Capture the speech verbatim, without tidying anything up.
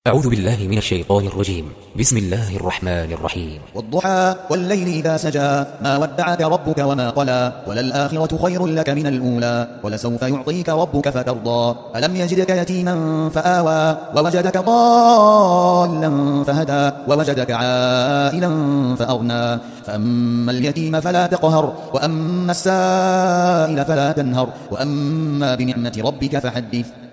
أعوذ بالله من الشيطان الرجيم. بسم الله الرحمن الرحيم. والضحى والليل إذا سجى ما ودعك ربك وما قلى وللآخرة خير لك من الأولى ولسوف يعطيك ربك فترضى ألم يجدك يتيما فآوى ووجدك ضالا فهدى ووجدك عائلا فأغنى فأما اليتيم فلا تقهر وأما السائل فلا تنهر وأما بنعمة ربك فحدث.